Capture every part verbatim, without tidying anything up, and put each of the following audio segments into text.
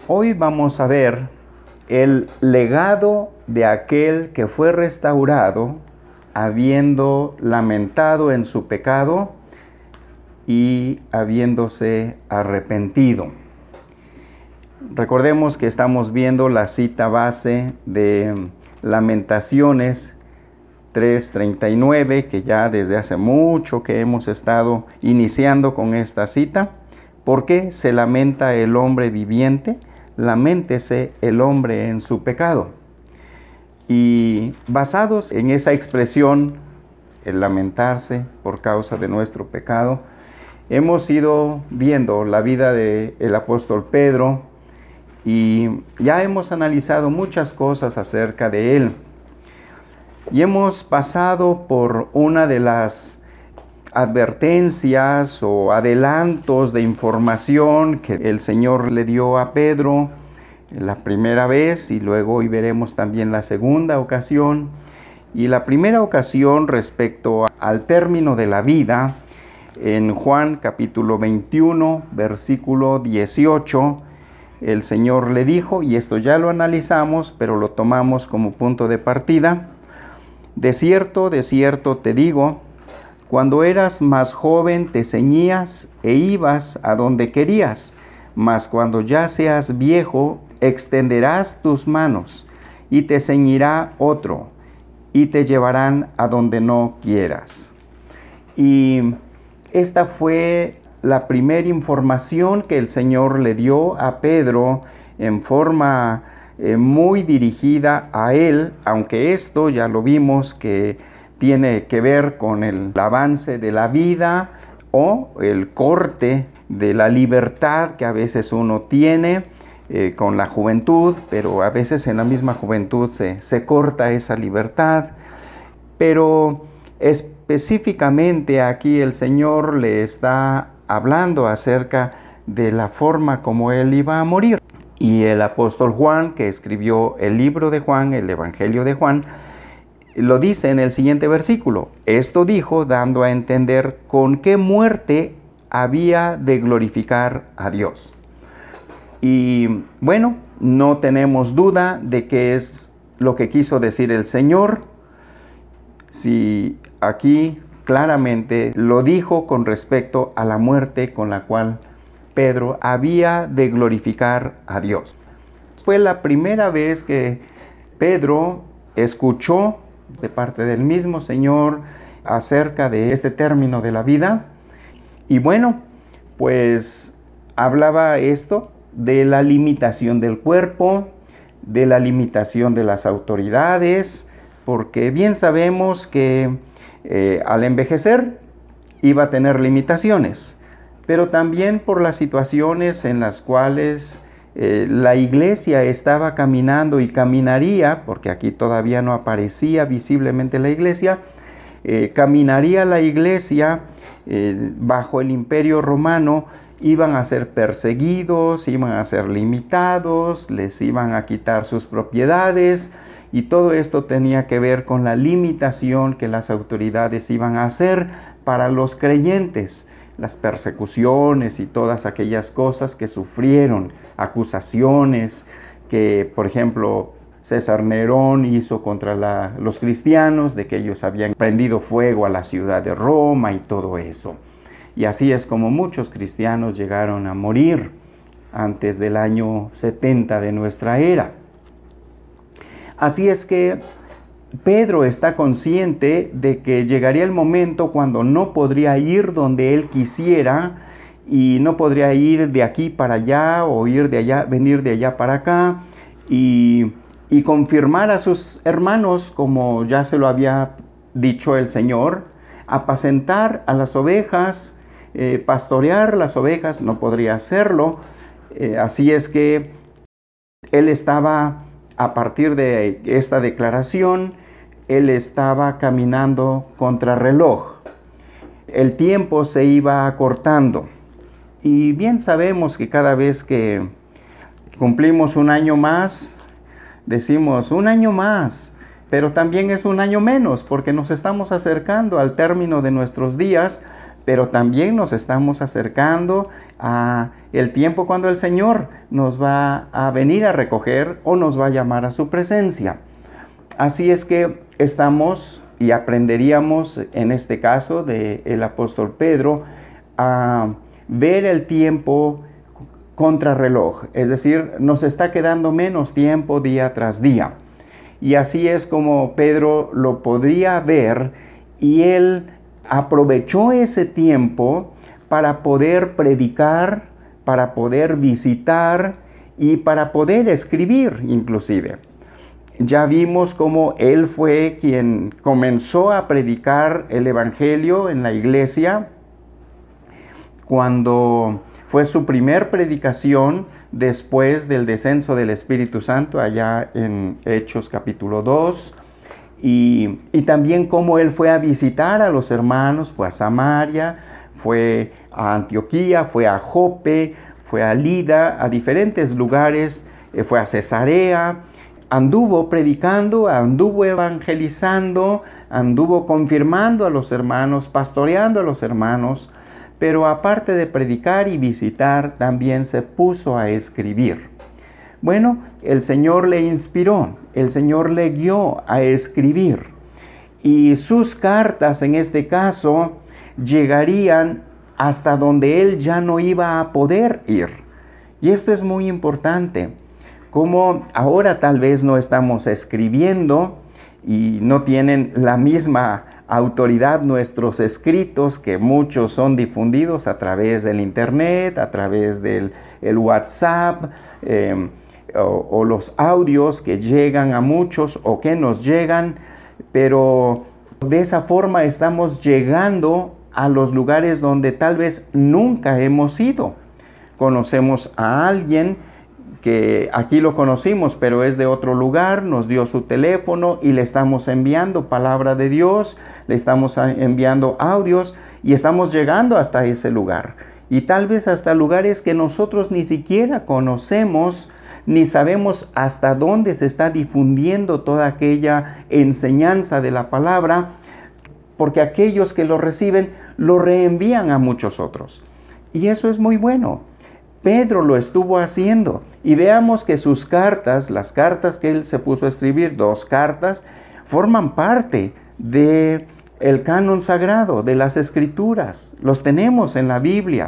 Hoy vamos a ver el legado de aquel que fue restaurado habiendo lamentado en su pecado y habiéndose arrepentido. Recordemos que estamos viendo la cita base de Lamentaciones tres treinta y nueve, que ya desde hace mucho que hemos estado iniciando con esta cita. ¿Por qué se lamenta el hombre viviente? Laméntese el hombre en su pecado. Y basados en esa expresión, el lamentarse por causa de nuestro pecado, hemos ido viendo la vida del apóstol Pedro y ya hemos analizado muchas cosas acerca de él. Y hemos pasado por una de las advertencias o adelantos de información que el Señor le dio a Pedro la primera vez, y luego hoy veremos también la segunda ocasión. Y la primera ocasión respecto al término de la vida, en Juan capítulo veintiuno, versículo dieciocho, el Señor le dijo, y esto ya lo analizamos, pero lo tomamos como punto de partida: de cierto, de cierto te digo, cuando eras más joven te ceñías e ibas a donde querías, mas cuando ya seas viejo, extenderás tus manos, y te ceñirá otro, y te llevarán a donde no quieras. Y esta fue la primera información que el Señor le dio a Pedro en forma eh, muy dirigida a él, aunque esto ya lo vimos que tiene que ver con el avance de la vida o el corte de la libertad que a veces uno tiene eh, con la juventud, pero a veces en la misma juventud se, se corta esa libertad. Pero específicamente aquí el Señor le está hablando acerca de la forma como él iba a morir. Y el apóstol Juan, que escribió el libro de Juan, el Evangelio de Juan, lo dice en el siguiente versículo: esto dijo dando a entender con qué muerte había de glorificar a Dios. Y bueno, no tenemos duda de qué es lo que quiso decir el Señor. Si aquí claramente lo dijo con respecto a la muerte con la cual Pedro había de glorificar a Dios. Fue la primera vez que Pedro escuchó de parte del mismo Señor acerca de este término de la vida. Y bueno, pues hablaba esto de la limitación del cuerpo, de la limitación de las autoridades, porque bien sabemos que eh, al envejecer iba a tener limitaciones, pero también por las situaciones en las cuales eh, la iglesia estaba caminando y caminaría, porque aquí todavía no aparecía visiblemente la iglesia, eh, caminaría la iglesia eh, bajo el imperio romano. Iban a ser perseguidos, iban a ser limitados, les iban a quitar sus propiedades, y todo esto tenía que ver con la limitación que las autoridades iban a hacer para los creyentes, las persecuciones y todas aquellas cosas que sufrieron, acusaciones que, por ejemplo, César Nerón hizo contra la, los cristianos, de que ellos habían prendido fuego a la ciudad de Roma y todo eso. Y así es como muchos cristianos llegaron a morir antes del año setenta de nuestra era. Así es que Pedro está consciente de que llegaría el momento cuando no podría ir donde él quisiera, y no podría ir de aquí para allá o ir de allá, venir de allá para acá y, y confirmar a sus hermanos, como ya se lo había dicho el Señor, apacentar a las ovejas, eh, pastorear las ovejas, no podría hacerlo. Eh, así es que él estaba, a partir de esta declaración, él estaba caminando contra reloj. El tiempo se iba acortando. Y bien sabemos que cada vez que cumplimos un año más, decimos un año más, pero también es un año menos, porque nos estamos acercando al término de nuestros días, pero también nos estamos acercando a el tiempo cuando el Señor nos va a venir a recoger o nos va a llamar a su presencia. Así es que estamos y aprenderíamos en este caso del apóstol Pedro a ver el tiempo contrarreloj, es decir, nos está quedando menos tiempo día tras día. Y así es como Pedro lo podría ver, y él aprovechó ese tiempo para poder predicar, para poder visitar y para poder escribir inclusive. Ya vimos cómo él fue quien comenzó a predicar el evangelio en la iglesia cuando fue su primer predicación después del descenso del Espíritu Santo allá en Hechos capítulo dos. Y, y también cómo él fue a visitar a los hermanos, fue a Samaria, fue a Antioquía, fue a Jope, fue a Lida, a diferentes lugares, eh, fue a Cesarea, anduvo predicando, anduvo evangelizando, anduvo confirmando a los hermanos, pastoreando a los hermanos, pero aparte de predicar y visitar, también se puso a escribir. Bueno, el Señor le inspiró, el Señor le guió a escribir, y sus cartas en este caso llegarían hasta donde él ya no iba a poder ir. Y esto es muy importante, como ahora tal vez no estamos escribiendo y no tienen la misma autoridad nuestros escritos, que muchos son difundidos a través del internet, a través del el WhatsApp, eh, o, o los audios que llegan a muchos o que nos llegan, pero de esa forma estamos llegando a los lugares donde tal vez nunca hemos ido. Conocemos a alguien que aquí lo conocimos, pero es de otro lugar, nos dio su teléfono y le estamos enviando palabra de Dios, le estamos enviando audios y estamos llegando hasta ese lugar. Y tal vez hasta lugares que nosotros ni siquiera conocemos, ni sabemos hasta dónde se está difundiendo toda aquella enseñanza de la palabra, porque aquellos que lo reciben lo reenvían a muchos otros. Y eso es muy bueno. Pedro lo estuvo haciendo, y veamos que sus cartas, las cartas que él se puso a escribir, dos cartas, forman parte de el canon sagrado, de las escrituras. Los tenemos en la Biblia.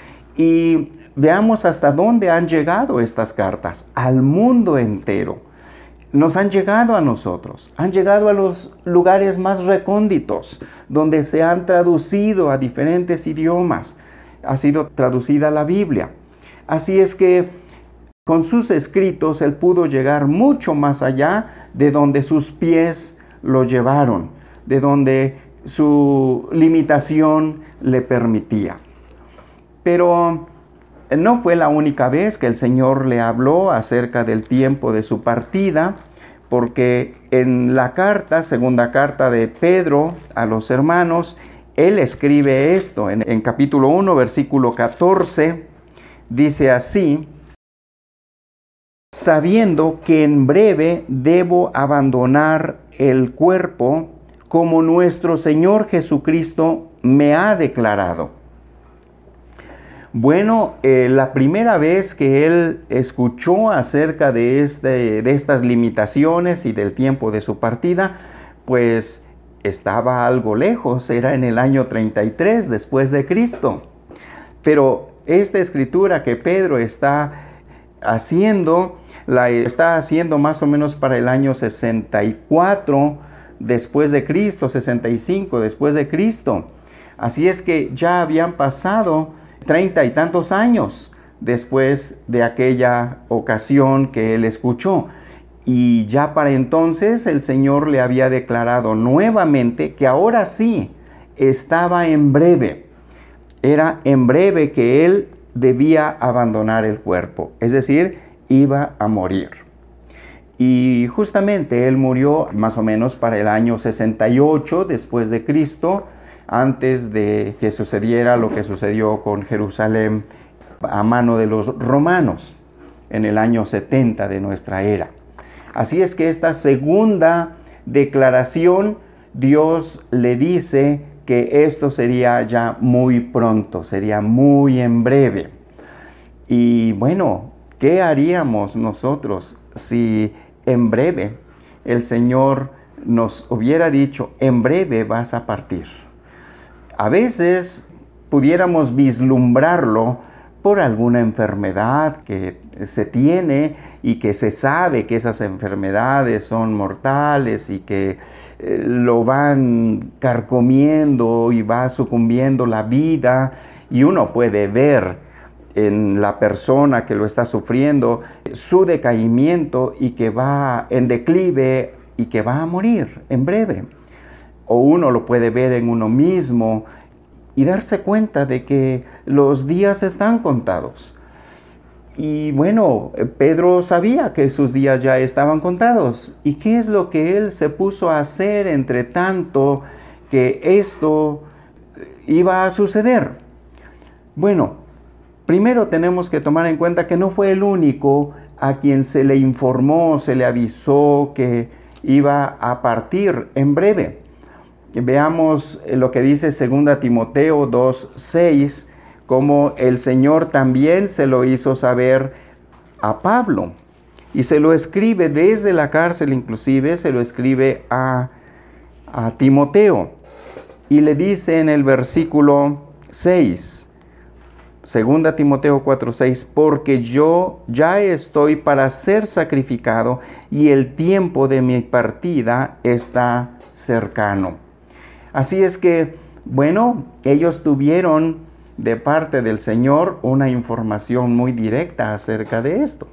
Y veamos hasta dónde han llegado estas cartas, al mundo entero. Nos han llegado a nosotros, han llegado a los lugares más recónditos, donde se han traducido a diferentes idiomas, ha sido traducida la Biblia. Así es que con sus escritos él pudo llegar mucho más allá de donde sus pies lo llevaron, de donde su limitación le permitía. Pero no fue la única vez que el Señor le habló acerca del tiempo de su partida, porque en la carta, segunda carta de Pedro a los hermanos, él escribe esto en, en capítulo uno, versículo catorce, dice así: sabiendo que en breve debo abandonar el cuerpo, como nuestro Señor Jesucristo me ha declarado. Bueno, eh, la primera vez que él escuchó acerca de, este, de estas limitaciones y del tiempo de su partida, pues estaba algo lejos, era en el año treinta y tres después de Cristo. Pero esta escritura que Pedro está haciendo, la está haciendo más o menos para el año sesenta y cuatro después de Cristo, sesenta y cinco después de Cristo. Así es que ya habían pasado treinta y tantos años después de aquella ocasión que él escuchó. Y ya para entonces el Señor le había declarado nuevamente que ahora sí estaba en breve. Era en breve que él debía abandonar el cuerpo, es decir, iba a morir. Y justamente él murió más o menos para el año sesenta y ocho después de Cristo, antes de que sucediera lo que sucedió con Jerusalén a mano de los romanos en el año setenta de nuestra era. Así es que esta segunda declaración, Dios le dice que esto sería ya muy pronto, sería muy en breve. Y bueno, ¿qué haríamos nosotros si en breve el Señor nos hubiera dicho, en breve vas a partir? A veces pudiéramos vislumbrarlo por alguna enfermedad que se tiene y que se sabe que esas enfermedades son mortales y que eh, lo van carcomiendo y va sucumbiendo la vida, y uno puede ver en la persona que lo está sufriendo su decaimiento y que va en declive y que va a morir en breve. O uno lo puede ver en uno mismo y darse cuenta de que los días están contados. Y bueno, Pedro sabía que sus días ya estaban contados. ¿Y qué es lo que él se puso a hacer entre tanto que esto iba a suceder? Bueno, primero tenemos que tomar en cuenta que no fue el único a quien se le informó, se le avisó que iba a partir en breve. Veamos lo que dice segunda Timoteo dos seis, como el Señor también se lo hizo saber a Pablo. Y se lo escribe desde la cárcel, inclusive se lo escribe a, a Timoteo. Y le dice en el versículo seis, segunda Timoteo cuatro seis, porque yo ya estoy para ser sacrificado y el tiempo de mi partida está cercano. Así es que, bueno, ellos tuvieron de parte del Señor una información muy directa acerca de esto.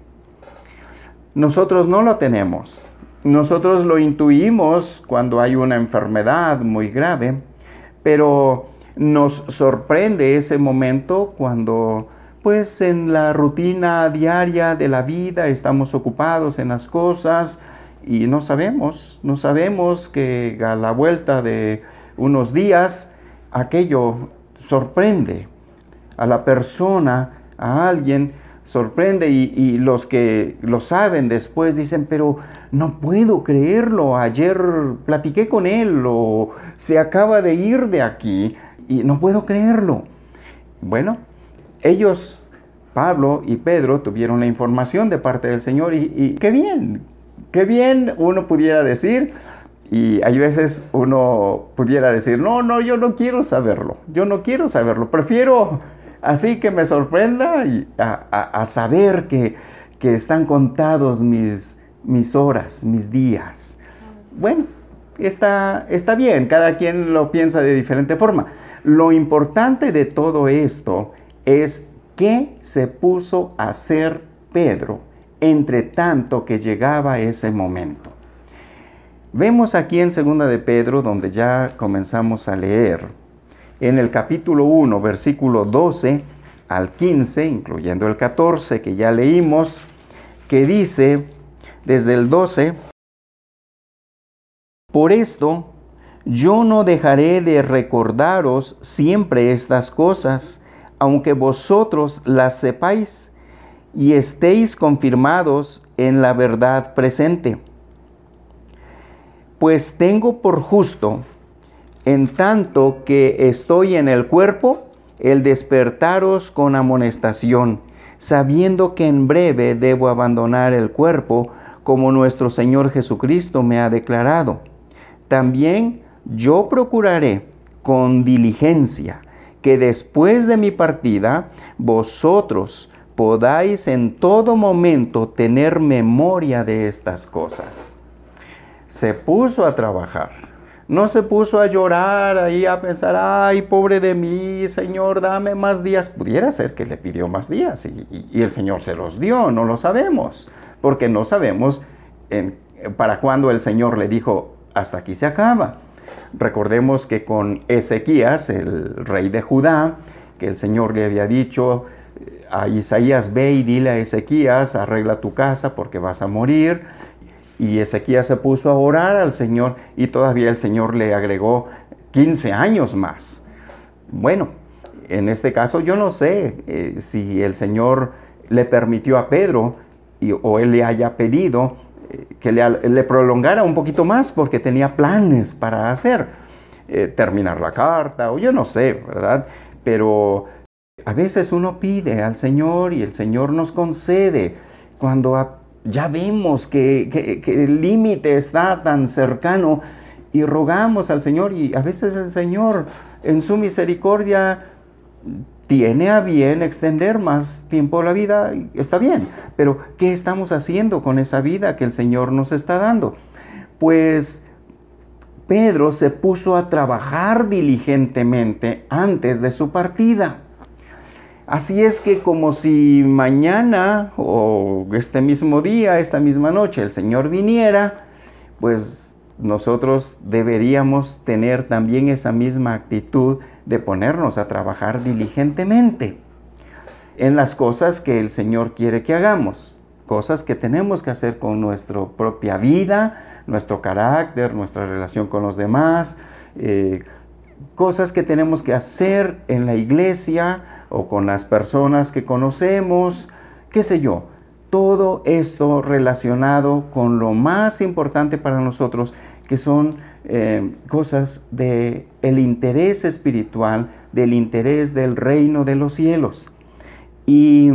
Nosotros no lo tenemos. Nosotros lo intuimos cuando hay una enfermedad muy grave, pero nos sorprende ese momento cuando, pues, en la rutina diaria de la vida estamos ocupados en las cosas y no sabemos, no sabemos que a la vuelta de unos días aquello sorprende a la persona, a alguien, sorprende y, y los que lo saben después dicen, pero no puedo creerlo, ayer platiqué con él o se acaba de ir de aquí y no puedo creerlo. Bueno, ellos, Pablo y Pedro, tuvieron la información de parte del Señor y, y qué bien, qué bien uno pudiera decir. Y hay veces uno pudiera decir, no, no, yo no quiero saberlo, yo no quiero saberlo, prefiero así que me sorprenda y a, a, a saber que, que están contados mis, mis horas, mis días. Bueno, está, está bien, cada quien lo piensa de diferente forma. Lo importante de todo esto es qué se puso a hacer Pedro entre tanto que llegaba ese momento. Vemos aquí en segunda de Pedro, donde ya comenzamos a leer, en el capítulo uno, versículo doce al quince, incluyendo el catorce que ya leímos, que dice, desde el doce, por esto yo no dejaré de recordaros siempre estas cosas, aunque vosotros las sepáis y estéis confirmados en la verdad presente. Pues tengo por justo, en tanto que estoy en el cuerpo, el despertaros con amonestación, sabiendo que en breve debo abandonar el cuerpo, como nuestro Señor Jesucristo me ha declarado. También yo procuraré con diligencia que después de mi partida, vosotros podáis en todo momento tener memoria de estas cosas. Se puso a trabajar, no se puso a llorar ahí a pensar, ay, pobre de mí, Señor, dame más días. Pudiera ser que le pidió más días y, y, y el Señor se los dio, no lo sabemos, porque no sabemos en, para cuándo el Señor le dijo, hasta aquí se acaba. Recordemos que con Ezequías, el rey de Judá, que el Señor le había dicho a Isaías, ve y dile a Ezequías, arregla tu casa porque vas a morir. Y Ezequías se puso a orar al Señor y todavía el Señor le agregó quince años más. Bueno, en este caso yo no sé eh, si el Señor le permitió a Pedro y, o él le haya pedido eh, que le, le prolongara un poquito más porque tenía planes para hacer. eh, terminar la carta, o yo no sé, ¿verdad? Pero a veces uno pide al Señor y el Señor nos concede cuando a, ya vemos que, que, que el límite está tan cercano y rogamos al Señor, y a veces el Señor en su misericordia tiene a bien extender más tiempo la vida, está bien, pero ¿qué estamos haciendo con esa vida que el Señor nos está dando? Pues Pedro se puso a trabajar diligentemente antes de su partida. Así es que como si mañana o este mismo día, esta misma noche, el Señor viniera, pues nosotros deberíamos tener también esa misma actitud de ponernos a trabajar diligentemente en las cosas que el Señor quiere que hagamos, cosas que tenemos que hacer con nuestra propia vida, nuestro carácter, nuestra relación con los demás, eh, cosas que tenemos que hacer en la iglesia o con las personas que conocemos, qué sé yo. Todo esto relacionado con lo más importante para nosotros, que son eh, cosas del interés espiritual, del interés del reino de los cielos. Y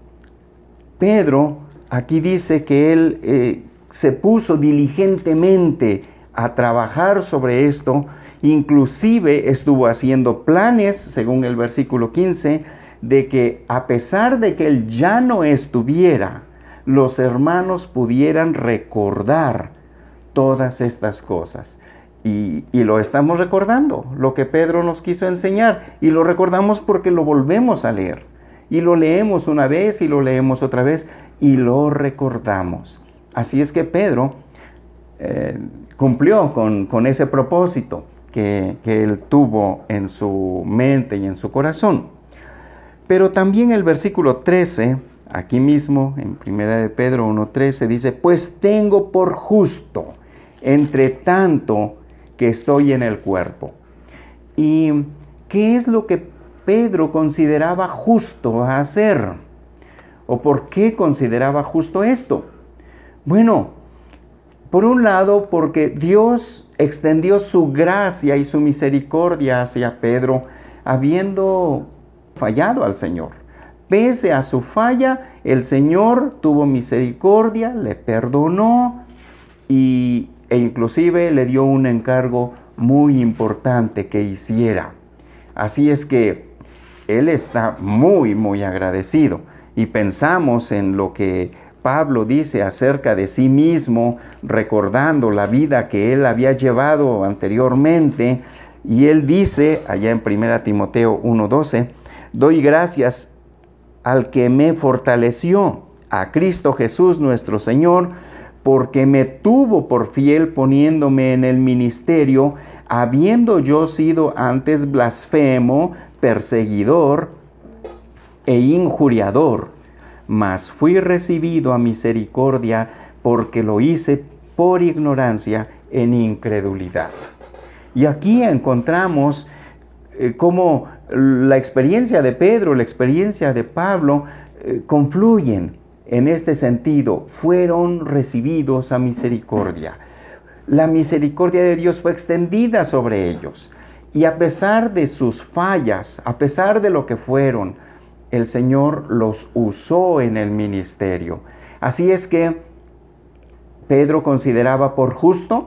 Pedro aquí dice que él eh, se puso diligentemente a trabajar sobre esto, inclusive estuvo haciendo planes, según el versículo quince, de que a pesar de que él ya no estuviera, los hermanos pudieran recordar todas estas cosas. Y, y lo estamos recordando, lo que Pedro nos quiso enseñar, y lo recordamos porque lo volvemos a leer, y lo leemos una vez y lo leemos otra vez, y lo recordamos. Así es que Pedro eh, cumplió con, con ese propósito que, que él tuvo en su mente y en su corazón. Pero también el versículo trece, aquí mismo en primera de Pedro uno trece, dice: pues tengo por justo, entre tanto que estoy en el cuerpo. ¿Y qué es lo que Pedro consideraba justo hacer? ¿O por qué consideraba justo esto? Bueno, por un lado, porque Dios extendió su gracia y su misericordia hacia Pedro, habiendo fallado al Señor. Pese a su falla, el Señor tuvo misericordia, le perdonó y, e inclusive le dio un encargo muy importante que hiciera. Así es que él está muy, muy agradecido. Y pensamos en lo que Pablo dice acerca de sí mismo, recordando la vida que él había llevado anteriormente. Y él dice, allá en primera Timoteo uno doce, doy gracias al que me fortaleció, a Cristo Jesús nuestro Señor, porque me tuvo por fiel poniéndome en el ministerio, habiendo yo sido antes blasfemo, perseguidor e injuriador, mas fui recibido a misericordia porque lo hice por ignorancia en incredulidad. Y aquí encontramos eh, cómo la experiencia de Pedro, la experiencia de Pablo eh, confluyen en este sentido. Fueron recibidos a misericordia. La misericordia de Dios fue extendida sobre ellos. Y a pesar de sus fallas, a pesar de lo que fueron, el Señor los usó en el ministerio. Así es que Pedro consideraba por justo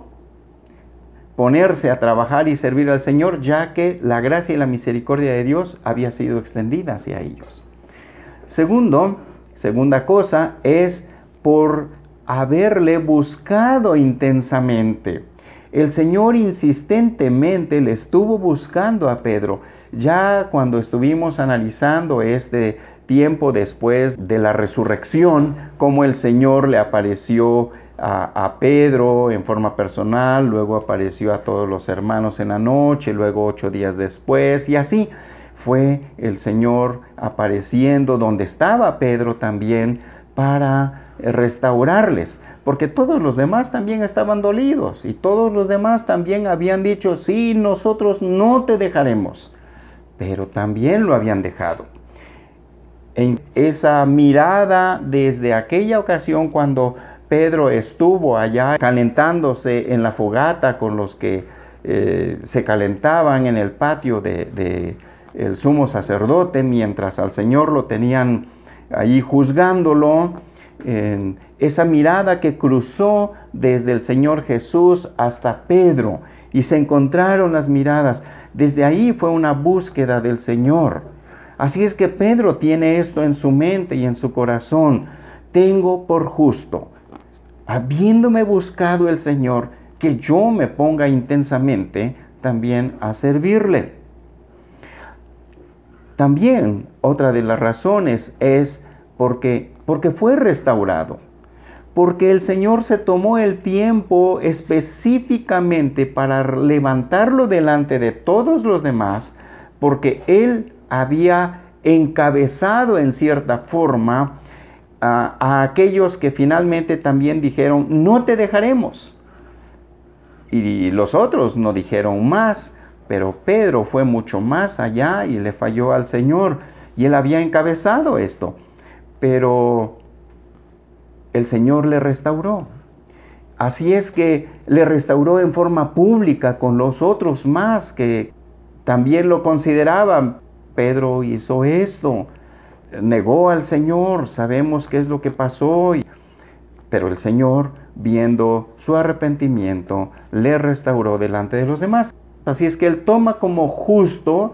ponerse a trabajar y servir al Señor, ya que la gracia y la misericordia de Dios había sido extendida hacia ellos. Segundo, segunda cosa, es por haberle buscado intensamente. El Señor insistentemente le estuvo buscando a Pedro. Ya cuando estuvimos analizando este tiempo después de la resurrección, cómo el Señor le apareció a, a Pedro en forma personal, luego apareció a todos los hermanos en la noche, luego ocho días después, y así fue el Señor apareciendo donde estaba Pedro también para restaurarles, porque todos los demás también estaban dolidos y todos los demás también habían dicho, sí, nosotros no te dejaremos, pero también lo habían dejado. En esa mirada desde aquella ocasión cuando Pedro estuvo allá calentándose en la fogata con los que eh, se calentaban en el patio de, de el sumo sacerdote, mientras al Señor lo tenían ahí juzgándolo. Eh, esa mirada que cruzó desde el Señor Jesús hasta Pedro, y se encontraron las miradas. Desde ahí fue una búsqueda del Señor. Así es que Pedro tiene esto en su mente y en su corazón. Tengo por justo, habiéndome buscado el Señor, que yo me ponga intensamente también a servirle. También otra de las razones es porque, porque fue restaurado. Porque el Señor se tomó el tiempo específicamente para levantarlo delante de todos los demás, porque Él había encabezado en cierta forma a, a aquellos que finalmente también dijeron, no te dejaremos. Y los otros no dijeron más, pero Pedro fue mucho más allá y le falló al Señor, y él había encabezado esto. Pero el Señor le restauró. Así es que le restauró en forma pública con los otros más que también lo consideraban. Pedro hizo esto, negó al Señor, sabemos qué es lo que pasó, pero el Señor, viendo su arrepentimiento, le restauró delante de los demás. Así es que Él toma como justo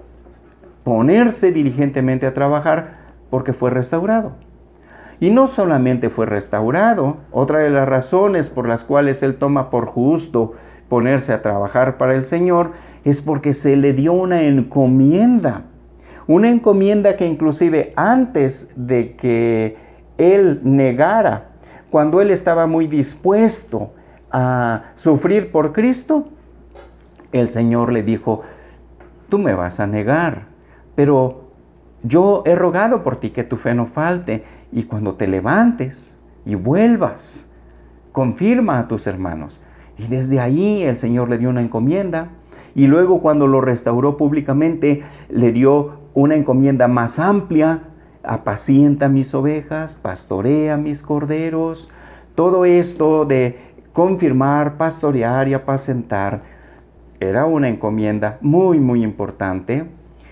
ponerse diligentemente a trabajar porque fue restaurado. Y no solamente fue restaurado, otra de las razones por las cuales Él toma por justo ponerse a trabajar para el Señor es porque se le dio una encomienda. Una encomienda que inclusive antes de que Él negara, cuando Él estaba muy dispuesto a sufrir por Cristo, el Señor le dijo, tú me vas a negar, pero yo he rogado por ti que tu fe no falte, y cuando te levantes y vuelvas, confirma a tus hermanos. Y desde ahí el Señor le dio una encomienda, y luego cuando lo restauró públicamente, le dio una encomienda más amplia: apacienta mis ovejas, pastorea mis corderos. Todo esto de confirmar, pastorear y apacentar era una encomienda muy, muy importante,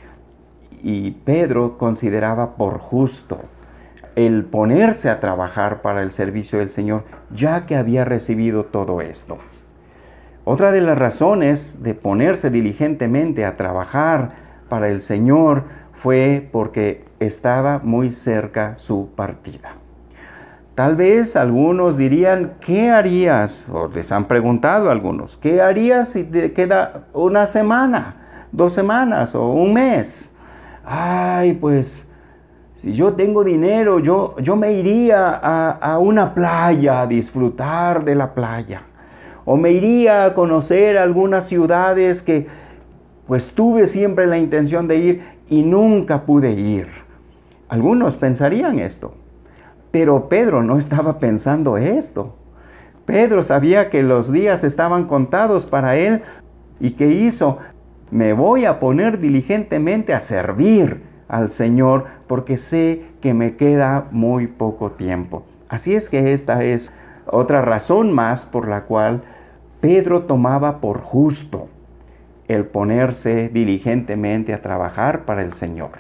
y Pedro consideraba por justo el ponerse a trabajar para el servicio del Señor, ya que había recibido todo esto. Otra de las razones de ponerse diligentemente a trabajar para el Señor fue porque estaba muy cerca su partida. Tal vez algunos dirían, ¿qué harías? O les han preguntado a algunos, ¿qué harías si te queda una semana, dos semanas o un mes? Ay, pues, si yo tengo dinero, yo, yo me iría a, a una playa a disfrutar de la playa. O me iría a conocer algunas ciudades que pues tuve siempre la intención de ir y nunca pude ir. Algunos pensarían esto, pero Pedro no estaba pensando esto. Pedro sabía que los días estaban contados para él, y ¿qué hizo? Me voy a poner diligentemente a servir al Señor porque sé que me queda muy poco tiempo. Así es que esta es otra razón más por la cual Pedro tomaba por justo el ponerse diligentemente a trabajar para el Señor.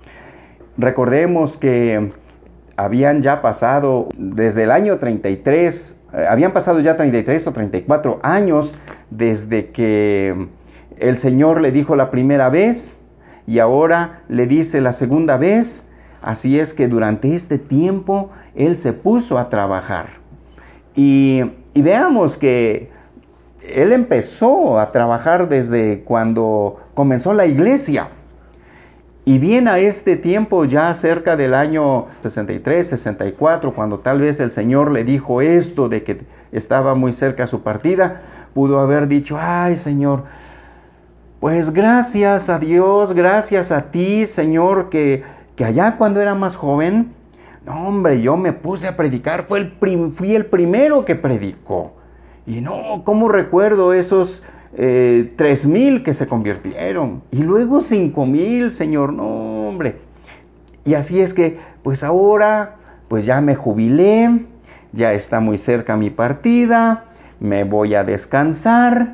Recordemos que habían ya pasado desde el año treinta y tres, eh, habían pasado ya treinta y tres o treinta y cuatro años desde que el Señor le dijo la primera vez, y ahora le dice la segunda vez. Así es que durante este tiempo Él se puso a trabajar. Y, y veamos que Él empezó a trabajar desde cuando comenzó la iglesia. Y bien a este tiempo, ya cerca del año sesenta y tres, sesenta y cuatro, cuando tal vez el Señor le dijo esto de que estaba muy cerca su partida, pudo haber dicho, ay Señor, pues gracias a Dios, gracias a ti, Señor, que, que allá cuando era más joven, no hombre, yo me puse a predicar, fue el prim, fui el primero que predicó. Y no, ¿cómo recuerdo esos eh, tres mil que se convirtieron? Y luego cinco mil, Señor, no hombre. Y así es que, pues ahora, pues ya me jubilé, ya está muy cerca mi partida, me voy a descansar.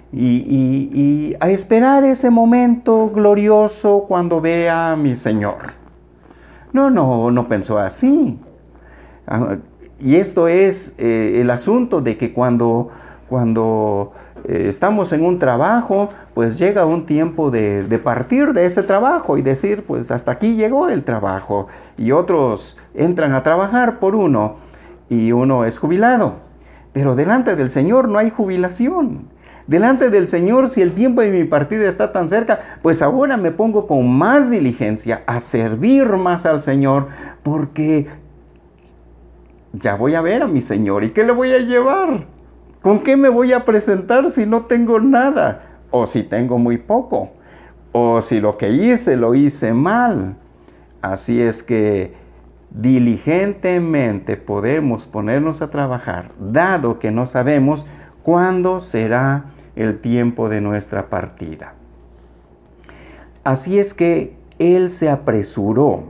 y, y, y a esperar ese momento glorioso cuando vea a mi Señor. No, no, no pensó así. Y esto es eh, el asunto de que cuando, cuando eh, estamos en un trabajo, pues llega un tiempo de, de partir de ese trabajo y decir, pues hasta aquí llegó el trabajo. Y otros entran a trabajar por uno y uno es jubilado. Pero delante del Señor no hay jubilación. Delante del Señor, si el tiempo de mi partida está tan cerca, pues ahora me pongo con más diligencia a servir más al Señor, porque ya voy a ver a mi Señor. ¿Y qué le voy a llevar? ¿Con qué me voy a presentar si no tengo nada? O si tengo muy poco. O si lo que hice lo hice mal. Así es que diligentemente podemos ponernos a trabajar, dado que no sabemos cuándo será el tiempo de nuestra partida. Así es que él se apresuró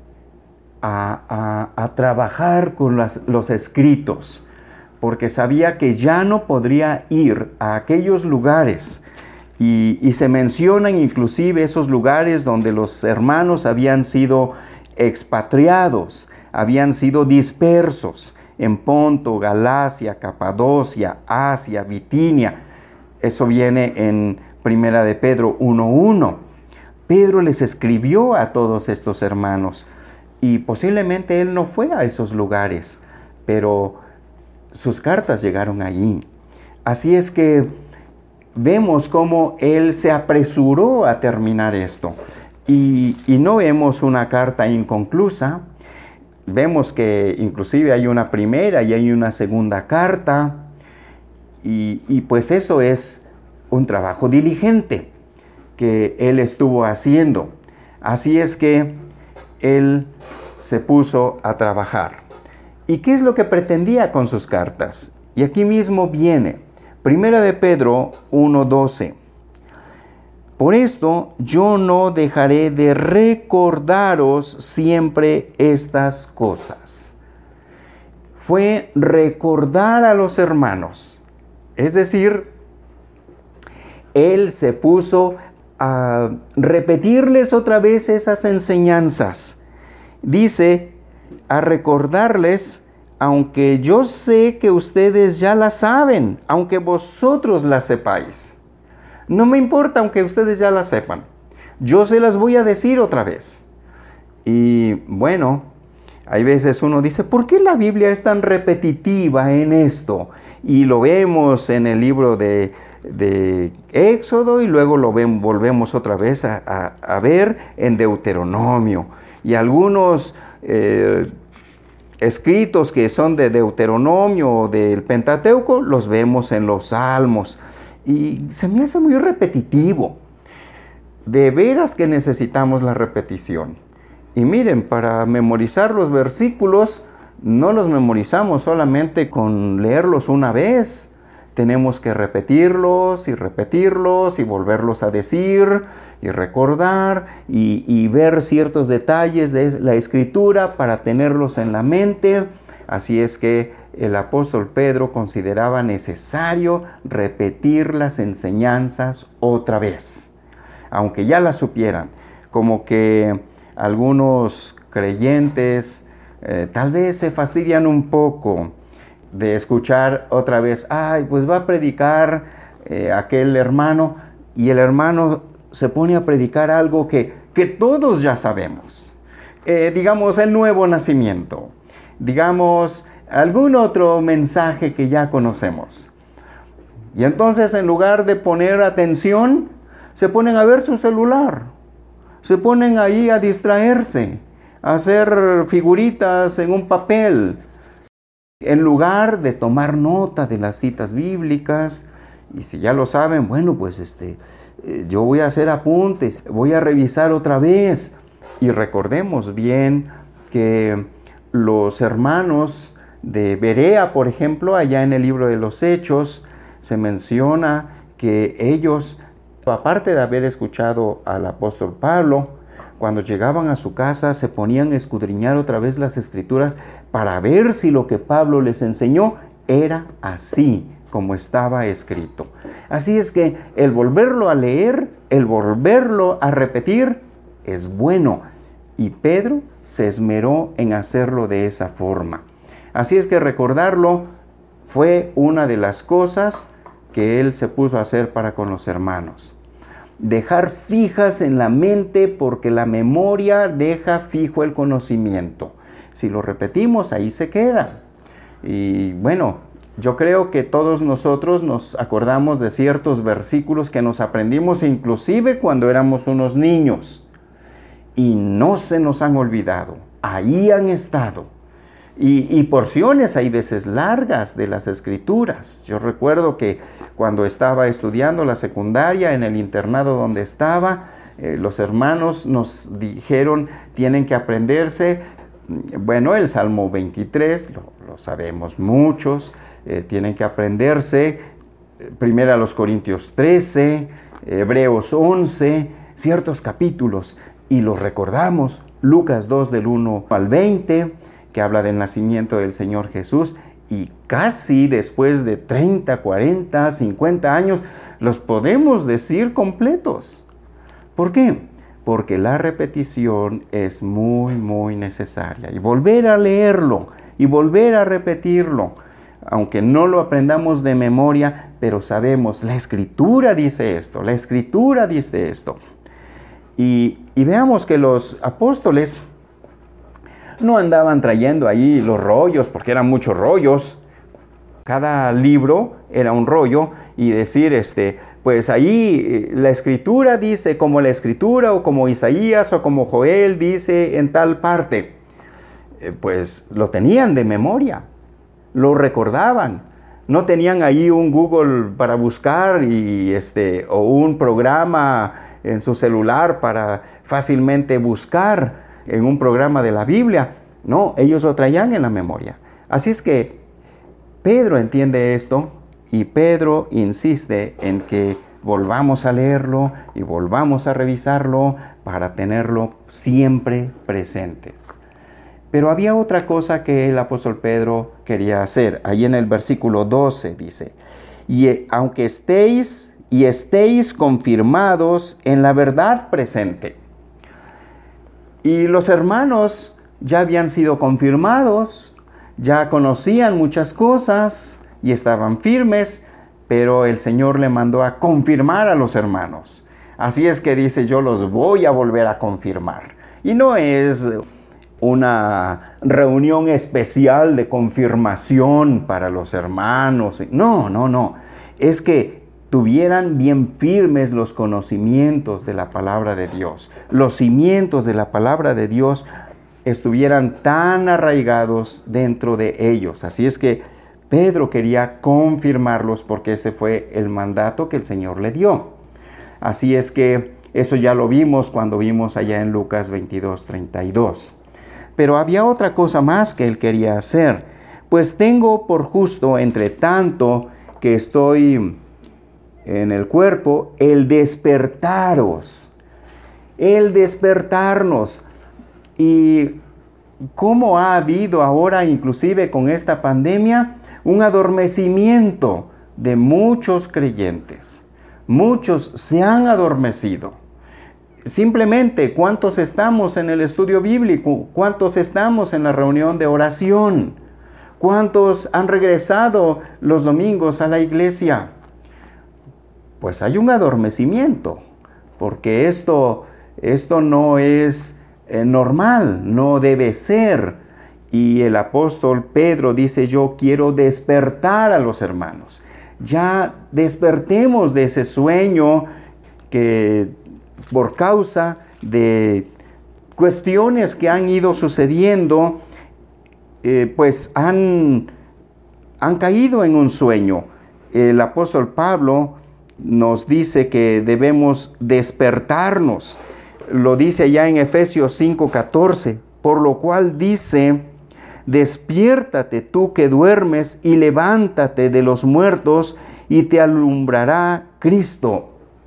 a, a, a trabajar con las, los escritos, porque sabía que ya no podría ir a aquellos lugares. Y, y se mencionan inclusive esos lugares donde los hermanos habían sido expatriados, habían sido dispersos en Ponto, Galacia, Capadocia, Asia, Bitinia. Eso viene en Primera de Pedro uno uno. Pedro les escribió a todos estos hermanos y posiblemente él no fue a esos lugares, pero sus cartas llegaron allí. Así es que vemos cómo él se apresuró a terminar esto. Y, y no vemos una carta inconclusa. Vemos que inclusive hay una primera y hay una segunda carta. Y, y pues eso es un trabajo diligente que él estuvo haciendo. Así es que él se puso a trabajar. ¿Y qué es lo que pretendía con sus cartas? Y aquí mismo viene, Primera de Pedro uno doce. Por esto yo no dejaré de recordaros siempre estas cosas. Fue recordar a los hermanos. Es decir, él se puso a repetirles otra vez esas enseñanzas. Dice, a recordarles, aunque yo sé que ustedes ya las saben, aunque vosotros las sepáis. No me importa aunque ustedes ya las sepan. Yo se las voy a decir otra vez. Y bueno, hay veces uno dice, ¿por qué la Biblia es tan repetitiva en esto? Y lo vemos en el libro de, de Éxodo y luego lo ven, volvemos otra vez a, a, a ver en Deuteronomio. Y algunos eh, escritos que son de Deuteronomio o del Pentateuco los vemos en los Salmos. Y se me hace muy repetitivo. De veras que necesitamos la repetición. Y miren, para memorizar los versículos, no los memorizamos solamente con leerlos una vez. Tenemos que repetirlos y repetirlos y volverlos a decir y recordar y, y ver ciertos detalles de la Escritura para tenerlos en la mente. Así es que el apóstol Pedro consideraba necesario repetir las enseñanzas otra vez, aunque ya las supieran. Como que algunos creyentes eh, tal vez se fastidian un poco de escuchar otra vez, ay, pues va a predicar eh, aquel hermano, y el hermano se pone a predicar algo que, que todos ya sabemos. Eh, digamos, el nuevo nacimiento. Digamos, algún otro mensaje que ya conocemos. Y entonces, en lugar de poner atención, se ponen a ver su celular. Se ponen ahí a distraerse, a hacer figuritas en un papel, en lugar de tomar nota de las citas bíblicas. Y si ya lo saben, bueno, pues este, eh, yo voy a hacer apuntes, voy a revisar otra vez. Y recordemos bien que los hermanos de Berea, por ejemplo, allá en el libro de los Hechos, se menciona que ellos, aparte de haber escuchado al apóstol Pablo, cuando llegaban a su casa se ponían a escudriñar otra vez las Escrituras para ver si lo que Pablo les enseñó era así como estaba escrito. Así es que el volverlo a leer, el volverlo a repetir, es bueno. Y Pedro se esmeró en hacerlo de esa forma. Así es que recordarlo fue una de las cosas que él se puso a hacer para con los hermanos. Dejar fijas en la mente, porque la memoria deja fijo el conocimiento. Si lo repetimos, ahí se queda. Y bueno, yo creo que todos nosotros nos acordamos de ciertos versículos que nos aprendimos inclusive cuando éramos unos niños. Y no se nos han olvidado. Ahí han estado. Y, y porciones hay veces largas de las Escrituras. Yo recuerdo que cuando estaba estudiando la secundaria en el internado donde estaba, eh, los hermanos nos dijeron, tienen que aprenderse, bueno, el Salmo veintitrés, lo, lo sabemos muchos, eh, tienen que aprenderse, eh, primero a los Corintios trece, Hebreos once, ciertos capítulos, y los recordamos, Lucas dos del uno al veinte, que habla del nacimiento del Señor Jesús, y casi después de treinta, cuarenta, cincuenta años, los podemos decir completos. ¿Por qué? Porque la repetición es muy, muy necesaria. Y volver a leerlo, y volver a repetirlo, aunque no lo aprendamos de memoria, pero sabemos, la Escritura dice esto, la Escritura dice esto. Y, y veamos que los apóstoles no andaban trayendo ahí los rollos, porque eran muchos rollos. Cada libro era un rollo, y decir, este, pues ahí la Escritura dice como la Escritura, o como Isaías, o como Joel dice en tal parte. Eh, pues lo tenían de memoria, lo recordaban. No tenían ahí un Google para buscar, y este, o un programa en su celular para fácilmente buscar en un programa de la Biblia. No, ellos lo traían en la memoria. Así es que Pedro entiende esto, y Pedro insiste en que volvamos a leerlo y volvamos a revisarlo para tenerlo siempre presentes. Pero había otra cosa que el apóstol Pedro quería hacer. Ahí en el versículo doce dice, y aunque estéis y estéis confirmados en la verdad presente. Y los hermanos ya habían sido confirmados, ya conocían muchas cosas y estaban firmes, pero el Señor le mandó a confirmar a los hermanos. Así es que dice, yo los voy a volver a confirmar. Y no es una reunión especial de confirmación para los hermanos. No, no, no. Es que tuvieran bien firmes los conocimientos de la palabra de Dios. Los cimientos de la palabra de Dios estuvieran tan arraigados dentro de ellos. Así es que Pedro quería confirmarlos, porque ese fue el mandato que el Señor le dio. Así es que eso ya lo vimos cuando vimos allá en Lucas veintidós, treinta y dos. Pero había otra cosa más que él quería hacer. Pues tengo por justo, entre tanto que estoy en el cuerpo, el despertaros, el despertarnos. Y cómo ha habido ahora, inclusive con esta pandemia, un adormecimiento de muchos creyentes. Muchos se han adormecido. Simplemente, ¿cuántos estamos en el estudio bíblico? ¿Cuántos estamos en la reunión de oración? ¿Cuántos han regresado los domingos a la iglesia? Pues hay un adormecimiento, porque esto, esto no es eh, normal, no debe ser. Y el apóstol Pedro dice, yo quiero despertar a los hermanos. Ya despertemos de ese sueño que por causa de cuestiones que han ido sucediendo, eh, pues han, han caído en un sueño. El apóstol Pablo nos dice que debemos despertarnos. Lo dice allá en Efesios cinco catorce, por lo cual dice, despiértate tú que duermes y levántate de los muertos y te alumbrará Cristo.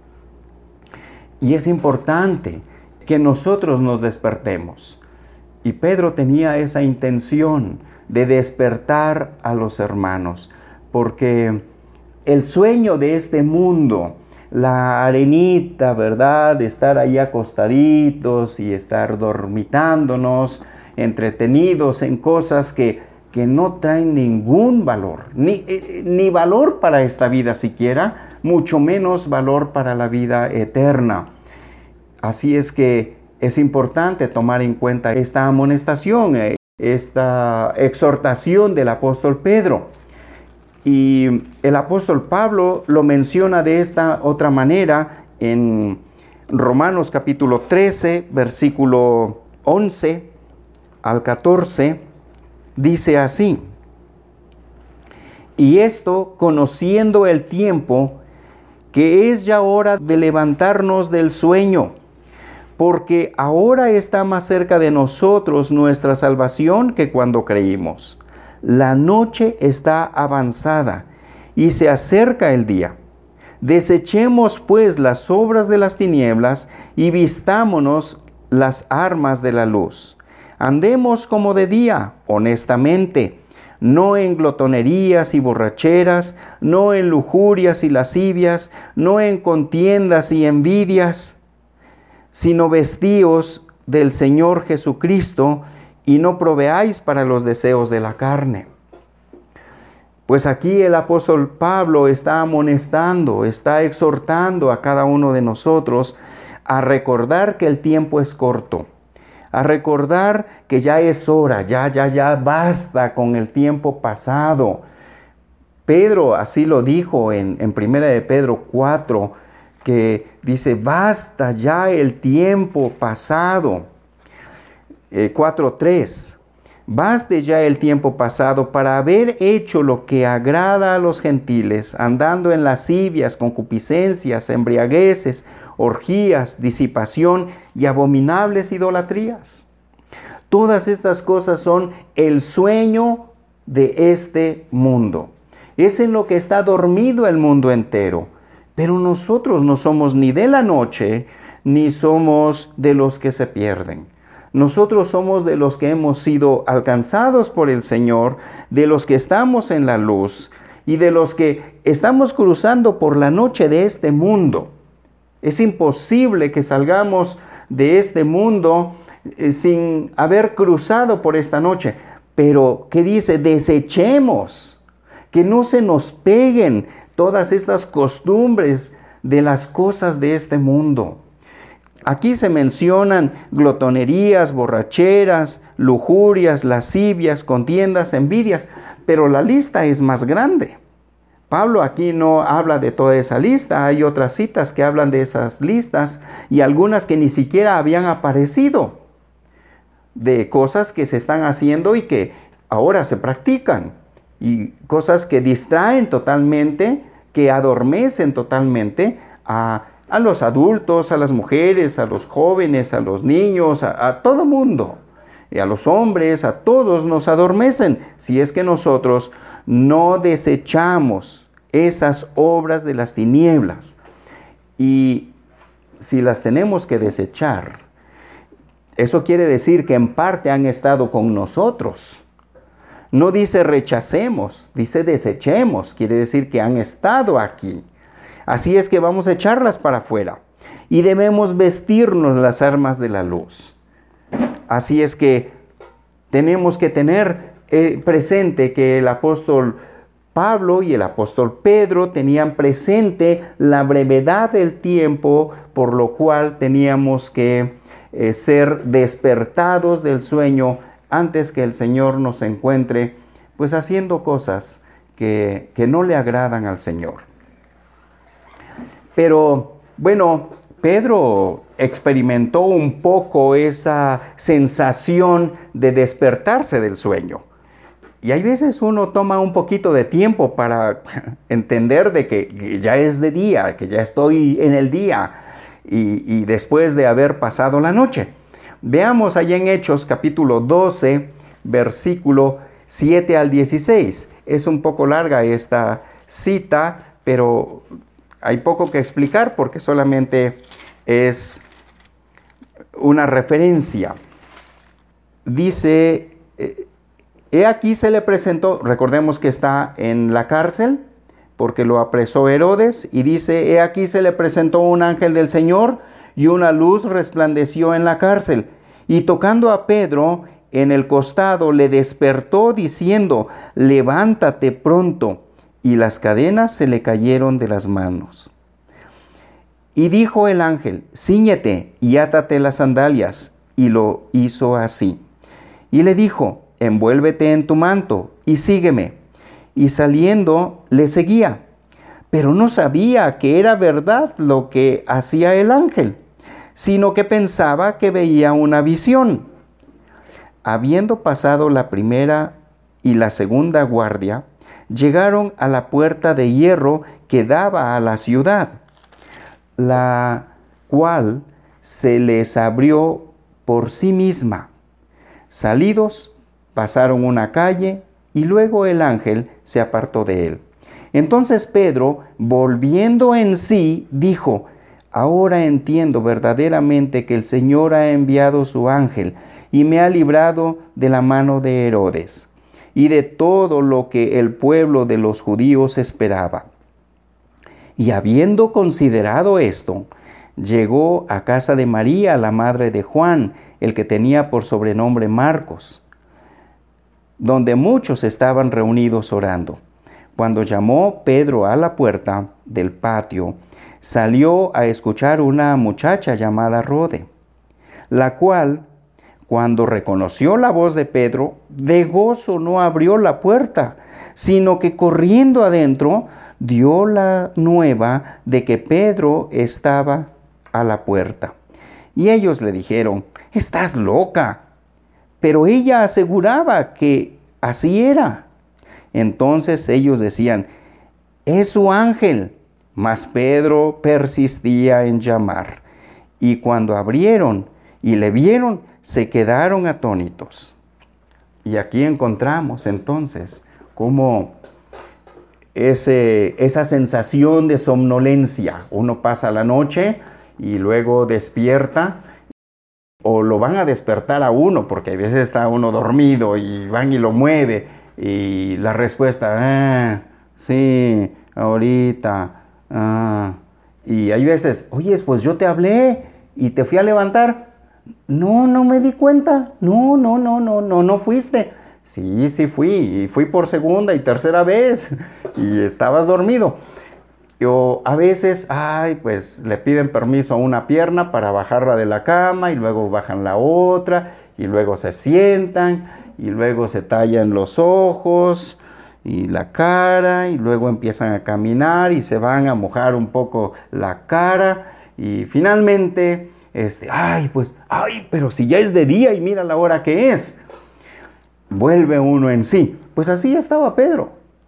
Y es importante que nosotros nos despertemos. Y Pedro tenía esa intención de despertar a los hermanos, porque el sueño de este mundo, la arenita, ¿verdad? De estar ahí acostaditos y estar dormitándonos, entretenidos en cosas que, que no traen ningún valor, ni, eh, ni valor para esta vida siquiera, mucho menos valor para la vida eterna. Así es que es importante tomar en cuenta esta amonestación, eh, esta exhortación del apóstol Pedro. Y el apóstol Pablo lo menciona de esta otra manera en Romanos capítulo trece, versículo once al catorce, dice así: y esto conociendo el tiempo, que es ya hora de levantarnos del sueño, porque ahora está más cerca de nosotros nuestra salvación que cuando creímos. La noche está avanzada y se acerca el día. Desechemos pues las obras de las tinieblas y vistámonos las armas de la luz. Andemos como de día, honestamente, no en glotonerías y borracheras, no en lujurias y lascivias, no en contiendas y envidias, sino vestíos del Señor Jesucristo, y no proveáis para los deseos de la carne. Pues aquí el apóstol Pablo está amonestando, está exhortando a cada uno de nosotros a recordar que el tiempo es corto, a recordar que ya es hora, ya, ya, ya basta con el tiempo pasado. Pedro así lo dijo en, en primera de Pedro cuatro, que dice, basta ya el tiempo pasado. Eh, cuatro tres, baste ya el tiempo pasado para haber hecho lo que agrada a los gentiles, andando en lascivias, concupiscencias, embriagueces, orgías, disipación y abominables idolatrías. Todas estas cosas son el sueño de este mundo. Es en lo que está dormido el mundo entero. Pero nosotros no somos ni de la noche, ni somos de los que se pierden. Nosotros somos de los que hemos sido alcanzados por el Señor, de los que estamos en la luz y de los que estamos cruzando por la noche de este mundo. Es imposible que salgamos de este mundo eh, sin haber cruzado por esta noche. Pero, ¿qué dice? Desechemos, que no se nos peguen todas estas costumbres de las cosas de este mundo. Aquí se mencionan glotonerías, borracheras, lujurias, lascivias, contiendas, envidias, pero la lista es más grande. Pablo aquí no habla de toda esa lista, hay otras citas que hablan de esas listas y algunas que ni siquiera habían aparecido, de cosas que se están haciendo y que ahora se practican, y cosas que distraen totalmente, que adormecen totalmente a a los adultos, a las mujeres, a los jóvenes, a los niños, a, a todo mundo, y a los hombres, a todos nos adormecen, si es que nosotros no desechamos esas obras de las tinieblas. Y si las tenemos que desechar, eso quiere decir que en parte han estado con nosotros. No dice rechacemos, dice desechemos, quiere decir que han estado aquí. Así es que vamos a echarlas para afuera y debemos vestirnos las armas de la luz. Así es que tenemos que tener eh, presente que el apóstol Pablo y el apóstol Pedro tenían presente la brevedad del tiempo, por lo cual teníamos que eh, ser despertados del sueño antes que el Señor nos encuentre pues haciendo cosas que, que no le agradan al Señor. Pero, bueno, Pedro experimentó un poco esa sensación de despertarse del sueño. Y hay veces uno toma un poquito de tiempo para entender de que ya es de día, que ya estoy en el día y, y después de haber pasado la noche. Veamos ahí en Hechos capítulo doce, versículo siete al dieciséis. Es un poco larga esta cita, pero hay poco que explicar porque solamente es una referencia. Dice, he aquí se le presentó, recordemos que está en la cárcel, porque lo apresó Herodes, y dice, he aquí se le presentó un ángel del Señor, y una luz resplandeció en la cárcel, y tocando a Pedro en el costado, le despertó diciendo, levántate pronto, y las cadenas se le cayeron de las manos. Y dijo el ángel, cíñete y átate las sandalias, y lo hizo así. Y le dijo, envuélvete en tu manto, y sígueme. Y saliendo le seguía, pero no sabía que era verdad lo que hacía el ángel, sino que pensaba que veía una visión. Habiendo pasado la primera y la segunda guardia, llegaron a la puerta de hierro que daba a la ciudad, la cual se les abrió por sí misma. Salidos, pasaron una calle, y luego el ángel se apartó de él. Entonces Pedro, volviendo en sí, dijo, ahora entiendo verdaderamente que el Señor ha enviado su ángel y me ha librado de la mano de Herodes y de todo lo que el pueblo de los judíos esperaba. Y habiendo considerado esto, llegó a casa de María, la madre de Juan, el que tenía por sobrenombre Marcos, donde muchos estaban reunidos orando. Cuando llamó Pedro a la puerta del patio, salió a escuchar una muchacha llamada Rode, la cual, cuando reconoció la voz de Pedro, de gozo no abrió la puerta, sino que corriendo adentro, dio la nueva de que Pedro estaba a la puerta. Y ellos le dijeron, estás loca. Pero ella aseguraba que así era. Entonces ellos decían, es su ángel. Mas Pedro persistía en llamar. Y cuando abrieron y le vieron, se quedaron atónitos. Y aquí encontramos entonces cómo ese, esa sensación de somnolencia. Uno pasa la noche y luego despierta, o lo van a despertar a uno, porque a veces está uno dormido y van y lo mueve, y la respuesta, ah, sí, ahorita, ah. Y hay veces, oye, pues yo te hablé y te fui a levantar. No, no me di cuenta. No, no, no, no, no, no fuiste. Sí, sí fui, y fui por segunda y tercera vez, y estabas dormido. Yo a veces, ay, pues le piden permiso a una pierna para bajarla de la cama, y luego bajan la otra, y luego se sientan, y luego se tallan los ojos y la cara, y luego empiezan a caminar y se van a mojar un poco la cara, y finalmente, este, ay, pues, ay, pero si ya es de día y mira la hora que es. Vuelve uno en sí. Pues así estaba Pedro.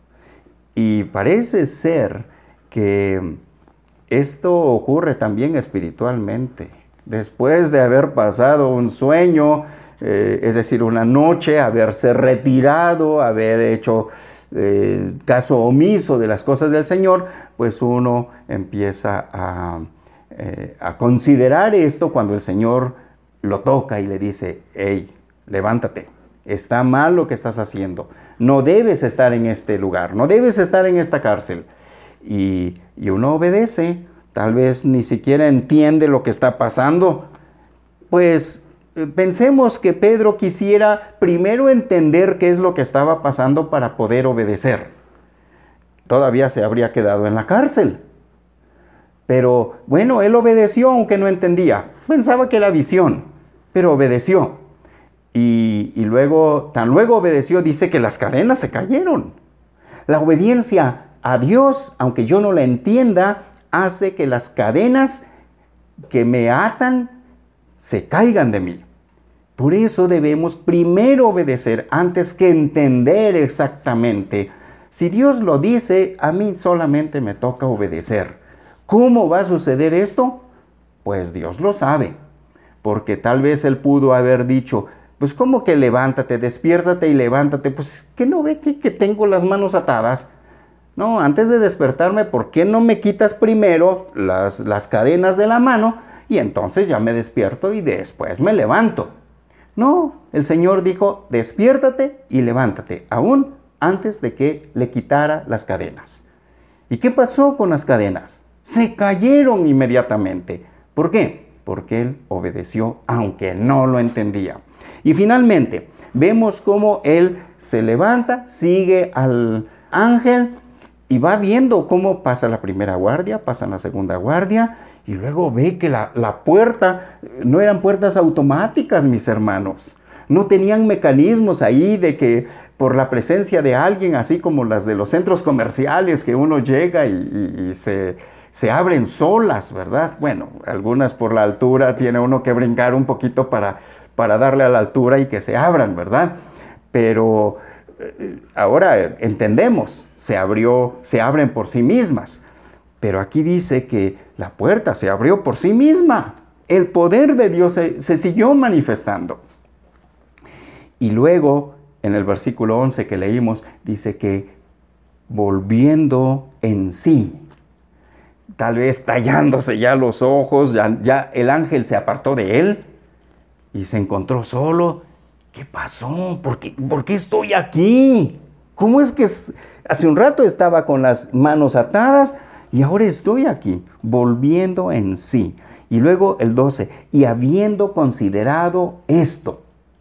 Y parece ser que esto ocurre también espiritualmente. Después de haber pasado un sueño, eh, es decir, una noche, haberse retirado, haber hecho eh, caso omiso de las cosas del Señor, pues uno empieza a, eh, a considerar esto cuando el Señor lo toca y le dice, hey, levántate. Está mal lo que estás haciendo. No debes estar en este lugar. No debes estar en esta cárcel. Y, y uno obedece. Tal vez ni siquiera entiende lo que está pasando. Pues eh, pensemos que Pedro quisiera primero entender qué es lo que estaba pasando para poder obedecer. Todavía se habría quedado en la cárcel. Pero bueno, él obedeció aunque no entendía. Pensaba que era visión, pero obedeció. Y, y luego, tan luego obedeció, dice que las cadenas se cayeron. La obediencia a Dios, aunque yo no la entienda, hace que las cadenas que me atan se caigan de mí. Por eso debemos primero obedecer antes que entender exactamente. Si Dios lo dice, a mí solamente me toca obedecer. ¿Cómo va a suceder esto? Pues Dios lo sabe. Porque tal vez Él pudo haber dicho, pues ¿cómo que levántate, despiértate y levántate? Pues ¿qué no ve que, que tengo las manos atadas? No, antes de despertarme, ¿por qué no me quitas primero las, las cadenas de la mano? Y entonces ya me despierto y después me levanto. No, el Señor dijo, despiértate y levántate, aún antes de que le quitara las cadenas. ¿Y qué pasó con las cadenas? Se cayeron inmediatamente. ¿Por qué? Porque él obedeció aunque no lo entendía. Y finalmente, vemos cómo él se levanta, sigue al ángel y va viendo cómo pasa la primera guardia, pasa la segunda guardia, y luego ve que la, la puerta, no eran puertas automáticas, mis hermanos. No tenían mecanismos ahí de que por la presencia de alguien, así como las de los centros comerciales, que uno llega y, y, y se, se abren solas, ¿verdad? Bueno, algunas por la altura tiene uno que brincar un poquito para, para darle a la altura y que se abran, ¿verdad? Pero eh, ahora entendemos, se abrió, se abren por sí mismas. Pero aquí dice que la puerta se abrió por sí misma. El poder de Dios se, se siguió manifestando. Y luego, en el versículo once que leímos, dice que volviendo en sí, tal vez tallándose ya los ojos, ya, ya el ángel se apartó de él y se encontró solo. ¿Qué pasó? ¿Por qué, ¿por qué estoy aquí? ¿Cómo es que hace un rato estaba con las manos atadas y ahora estoy aquí? Volviendo en sí. Y luego el doce, y habiendo considerado esto,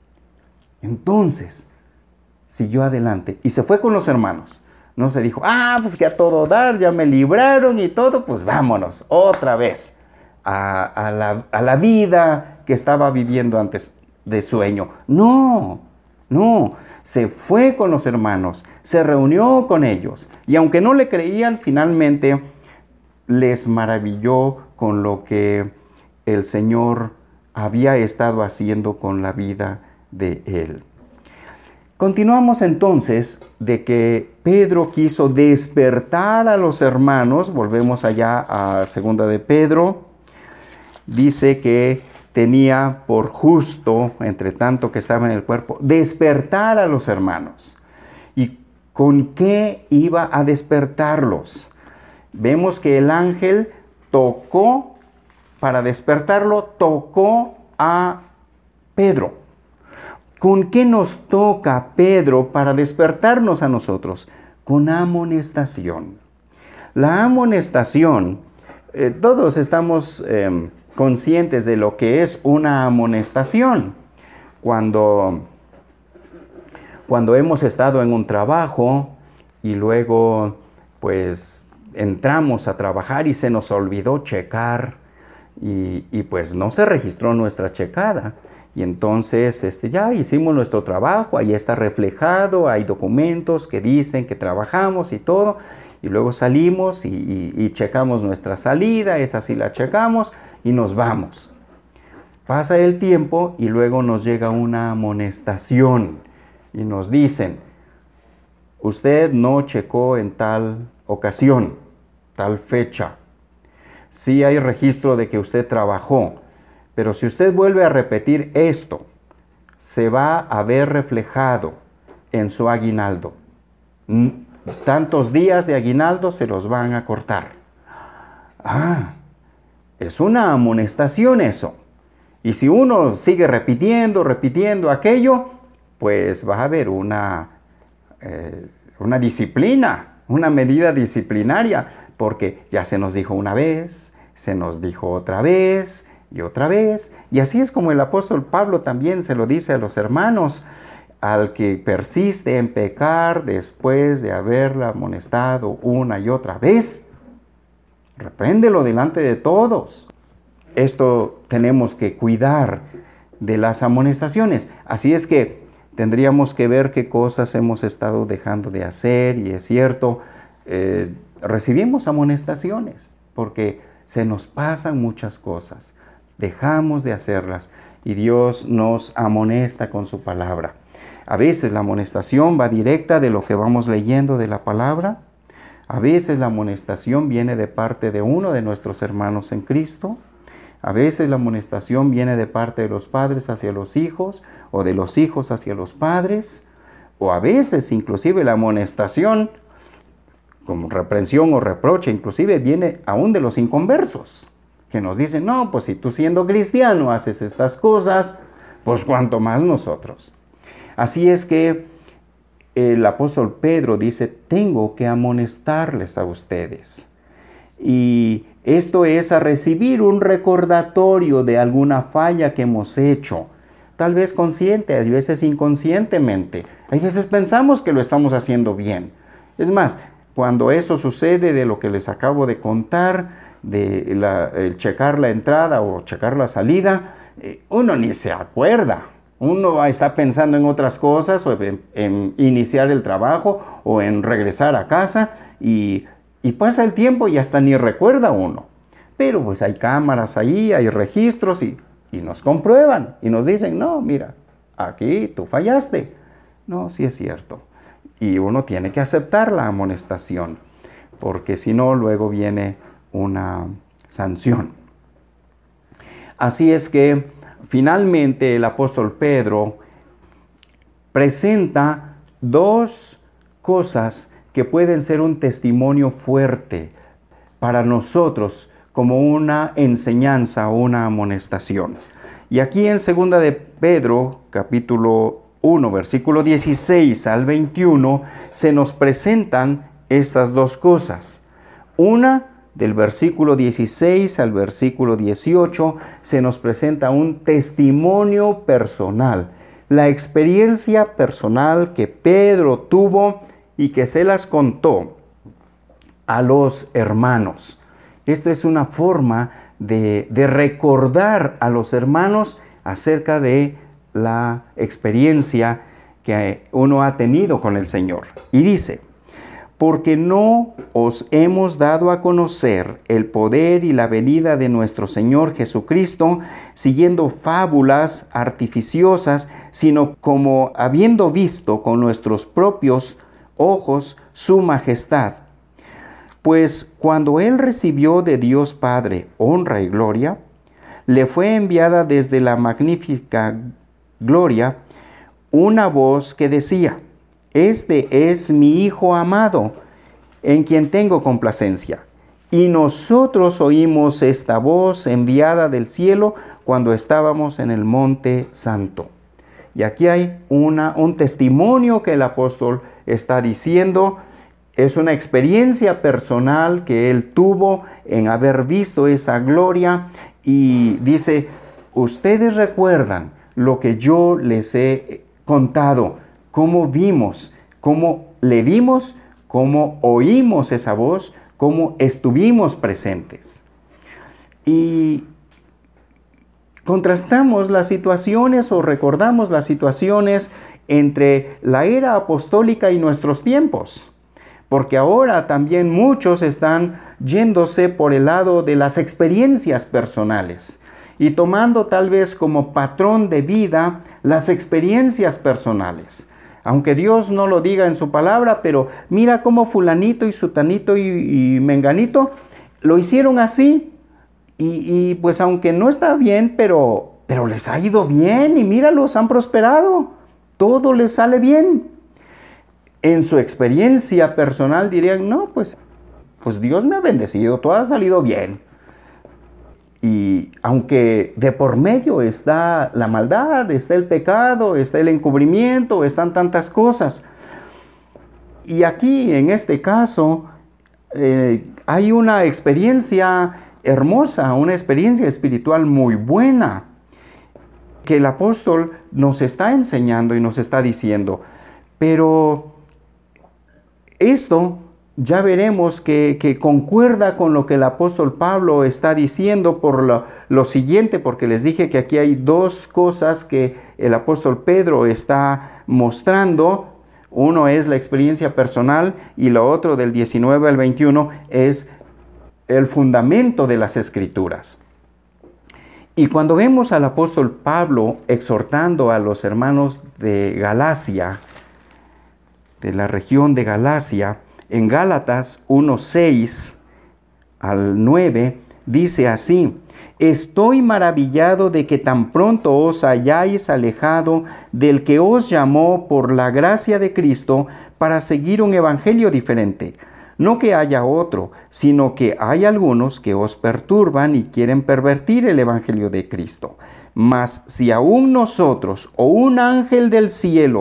entonces siguió adelante y se fue con los hermanos. No se dijo, ah, pues que a todo dar, ya me libraron y todo, pues vámonos otra vez a, a, la, a la vida que estaba viviendo antes de sueño. No, no, se fue con los hermanos, se reunió con ellos y aunque no le creían, finalmente les maravilló con lo que el Señor había estado haciendo con la vida de él. Continuamos entonces de que Pedro quiso despertar a los hermanos. Volvemos allá a segunda de Pedro. Dice que tenía por justo, entre tanto que estaba en el cuerpo, despertar a los hermanos. ¿Y con qué iba a despertarlos? Vemos que el ángel tocó, para despertarlo, tocó a Pedro. ¿Con qué nos toca Pedro para despertarnos a nosotros? Con amonestación. La amonestación, eh, todos estamos eh, conscientes de lo que es una amonestación. Cuando, cuando hemos estado en un trabajo y luego pues entramos a trabajar y se nos olvidó checar y, y pues no se registró nuestra checada. Y entonces este, ya hicimos nuestro trabajo, ahí está reflejado, hay documentos que dicen que trabajamos y todo, y luego salimos y, y, y checamos nuestra salida, esa sí la checamos y nos vamos. Pasa el tiempo y luego nos llega una amonestación y nos dicen, usted no checó en tal ocasión, tal fecha. Sí hay registro de que usted trabajó, pero si usted vuelve a repetir esto, se va a ver reflejado en su aguinaldo. Tantos días de aguinaldo se los van a cortar. Ah, es una amonestación eso. Y si uno sigue repitiendo, repitiendo aquello, pues va a haber una, eh, una disciplina, una medida disciplinaria, porque ya se nos dijo una vez, se nos dijo otra vez, y otra vez, y así es como el apóstol Pablo también se lo dice a los hermanos, al que persiste en pecar después de haberla amonestado una y otra vez, repréndelo delante de todos. Esto tenemos que cuidar de las amonestaciones, así es que tendríamos que ver qué cosas hemos estado dejando de hacer, y es cierto, eh, recibimos amonestaciones, porque se nos pasan muchas cosas. Dejamos de hacerlas y Dios nos amonesta con su palabra. A veces la amonestación va directa de lo que vamos leyendo de la palabra. A veces la amonestación viene de parte de uno de nuestros hermanos en Cristo. A veces la amonestación viene de parte de los padres hacia los hijos o de los hijos hacia los padres. O a veces inclusive la amonestación, como reprensión o reproche, inclusive viene aún de los inconversos, que nos dicen, no, pues si tú siendo cristiano haces estas cosas, pues cuanto más nosotros. Así es que el apóstol Pedro dice, tengo que amonestarles a ustedes. Y esto es a recibir un recordatorio de alguna falla que hemos hecho. Tal vez consciente, a veces inconscientemente. Hay veces pensamos que lo estamos haciendo bien. Es más, cuando eso sucede de lo que les acabo de contar, de la, el checar la entrada o checar la salida, eh, uno ni se acuerda. Uno está pensando en otras cosas, o en, en iniciar el trabajo, o en regresar a casa, y, y pasa el tiempo y hasta ni recuerda uno. Pero pues hay cámaras ahí, hay registros, y, y nos comprueban, y nos dicen, no, mira, aquí tú fallaste. No, sí es cierto. Y uno tiene que aceptar la amonestación, porque si no, luego viene una sanción. Así es que finalmente el apóstol Pedro presenta dos cosas que pueden ser un testimonio fuerte para nosotros como una enseñanza o una amonestación. Y aquí en segunda de Pedro, capítulo uno, versículo dieciséis al veintiuno, se nos presentan estas dos cosas. Una, del versículo dieciséis al versículo dieciocho, se nos presenta un testimonio personal, la experiencia personal que Pedro tuvo y que se las contó a los hermanos. Esto es una forma de, de recordar a los hermanos acerca de la experiencia que uno ha tenido con el Señor. Y dice, porque no os hemos dado a conocer el poder y la venida de nuestro Señor Jesucristo, siguiendo fábulas artificiosas, sino como habiendo visto con nuestros propios ojos su majestad. Pues cuando Él recibió de Dios Padre honra y gloria, le fue enviada desde la magnífica gloria una voz que decía, este es mi Hijo amado, en quien tengo complacencia. Y nosotros oímos esta voz enviada del cielo cuando estábamos en el Monte Santo. Y aquí hay una, un testimonio que el apóstol está diciendo. Es una experiencia personal que él tuvo en haber visto esa gloria. Y dice, ustedes recuerdan lo que yo les he contado, cómo vimos, cómo le vimos, cómo oímos esa voz, cómo estuvimos presentes. Y contrastamos las situaciones o recordamos las situaciones entre la era apostólica y nuestros tiempos, porque ahora también muchos están yéndose por el lado de las experiencias personales y tomando tal vez como patrón de vida las experiencias personales. Aunque Dios no lo diga en su palabra, pero mira cómo fulanito y sutanito y, y menganito lo hicieron así. Y, y pues aunque no está bien, pero, pero les ha ido bien y míralos, han prosperado. Todo les sale bien. En su experiencia personal dirían, no, pues, pues Dios me ha bendecido, todo ha salido bien. Y aunque de por medio está la maldad, está el pecado, está el encubrimiento, están tantas cosas. Y aquí, en este caso, eh, hay una experiencia hermosa, una experiencia espiritual muy buena, que el apóstol nos está enseñando y nos está diciendo. Pero esto ya veremos que, que concuerda con lo que el apóstol Pablo está diciendo por lo, lo siguiente, porque les dije que aquí hay dos cosas que el apóstol Pedro está mostrando. Uno es la experiencia personal y lo otro del diecinueve al veintiuno es el fundamento de las Escrituras. Y cuando vemos al apóstol Pablo exhortando a los hermanos de Galacia, de la región de Galacia, en Gálatas uno, seis al nueve, dice así, estoy maravillado de que tan pronto os hayáis alejado del que os llamó por la gracia de Cristo para seguir un evangelio diferente. No que haya otro, sino que hay algunos que os perturban y quieren pervertir el evangelio de Cristo. Mas si aún nosotros o un ángel del cielo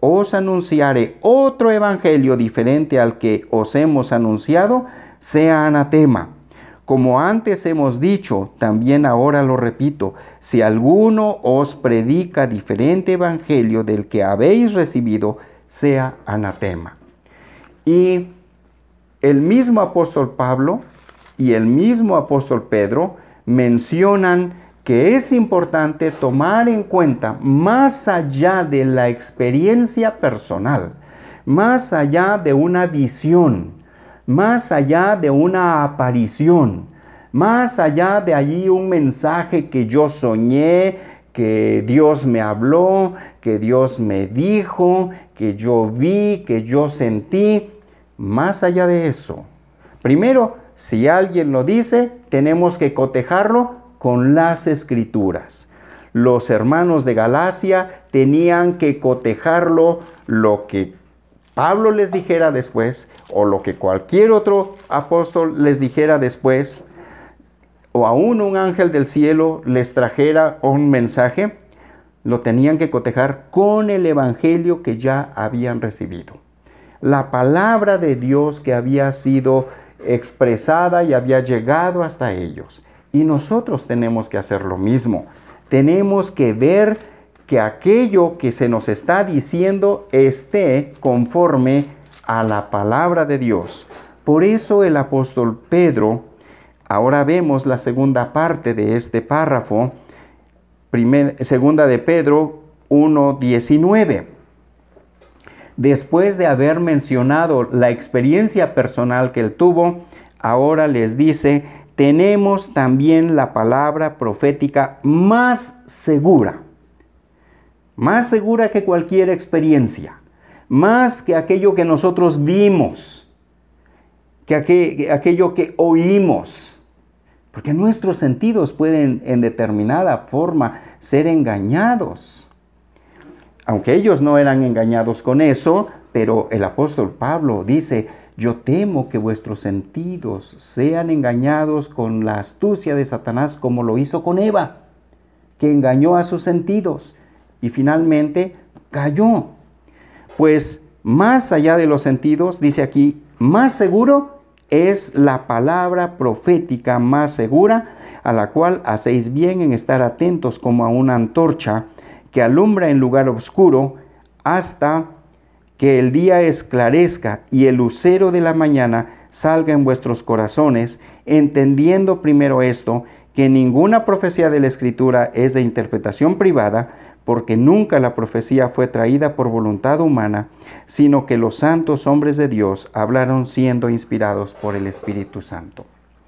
os anunciare otro evangelio diferente al que os hemos anunciado, sea anatema. Como antes hemos dicho, también ahora lo repito, si alguno os predica diferente evangelio del que habéis recibido, sea anatema. Y el mismo apóstol Pablo y el mismo apóstol Pedro mencionan que es importante tomar en cuenta, más allá de la experiencia personal, más allá de una visión, más allá de una aparición, más allá de allí un mensaje que yo soñé, que Dios me habló, que Dios me dijo, que yo vi, que yo sentí, más allá de eso. Primero, si alguien lo dice, tenemos que cotejarlo con las Escrituras. Los hermanos de Galacia tenían que cotejarlo lo que Pablo les dijera después, o lo que cualquier otro apóstol les dijera después, o aún un ángel del cielo les trajera un mensaje, lo tenían que cotejar con el evangelio que ya habían recibido. La palabra de Dios que había sido expresada y había llegado hasta ellos. Y nosotros tenemos que hacer lo mismo. Tenemos que ver que aquello que se nos está diciendo esté conforme a la palabra de Dios. Por eso el apóstol Pedro, ahora vemos la segunda parte de este párrafo, primer, segunda de Pedro uno diecinueve. Después de haber mencionado la experiencia personal que él tuvo, ahora les dice, tenemos también la palabra profética más segura. Más segura que cualquier experiencia, más que aquello que nosotros vimos, que aquel, aquello que oímos, porque nuestros sentidos pueden en determinada forma ser engañados. Aunque ellos no eran engañados con eso, pero el apóstol Pablo dice, yo temo que vuestros sentidos sean engañados con la astucia de Satanás como lo hizo con Eva, que engañó a sus sentidos. Y finalmente cayó. Pues más allá de los sentidos, dice aquí, más seguro es la palabra profética más segura, a la cual hacéis bien en estar atentos como a una antorcha que alumbra en lugar oscuro hasta que el día esclarezca y el lucero de la mañana salga en vuestros corazones, entendiendo primero esto, que ninguna profecía de la Escritura es de interpretación privada, porque nunca la profecía fue traída por voluntad humana, sino que los santos hombres de Dios hablaron siendo inspirados por el Espíritu Santo.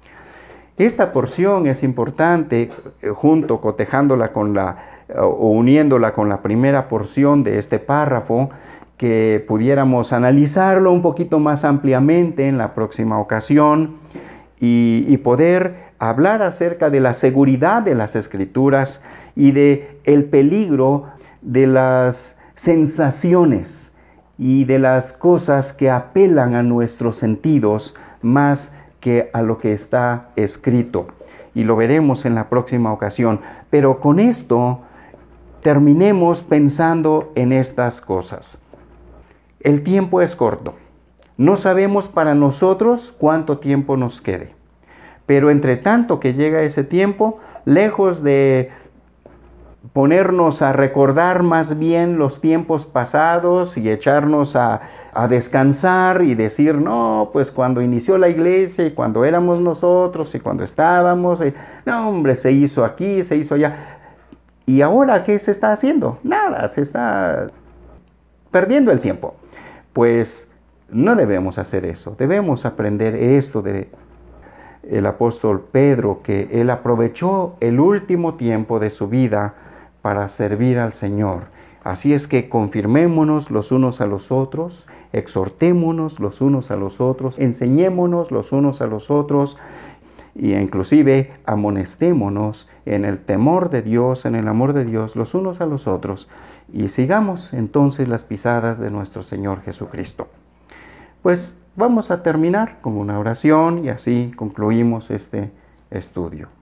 Esta porción es importante, junto, cotejándola con la, o uniéndola con la primera porción de este párrafo, que pudiéramos analizarlo un poquito más ampliamente en la próxima ocasión y, y poder hablar acerca de la seguridad de las Escrituras y de el peligro de las sensaciones y de las cosas que apelan a nuestros sentidos más que a lo que está escrito. Y lo veremos en la próxima ocasión. Pero con esto terminemos pensando en estas cosas. El tiempo es corto. No sabemos para nosotros cuánto tiempo nos quede. Pero entre tanto que llega ese tiempo, lejos de ponernos a recordar más bien los tiempos pasados y echarnos a, a descansar y decir, no, pues cuando inició la iglesia y cuando éramos nosotros y cuando estábamos, y, no hombre, se hizo aquí, se hizo allá. ¿Y ahora qué se está haciendo? Nada, se está perdiendo el tiempo. Pues no debemos hacer eso, debemos aprender esto de el apóstol Pedro, que él aprovechó el último tiempo de su vida para servir al Señor. Así es que confirmémonos los unos a los otros, exhortémonos los unos a los otros, enseñémonos los unos a los otros y inclusive amonestémonos en el temor de Dios, en el amor de Dios los unos a los otros y sigamos entonces las pisadas de nuestro Señor Jesucristo. Pues vamos a terminar con una oración y así concluimos este estudio.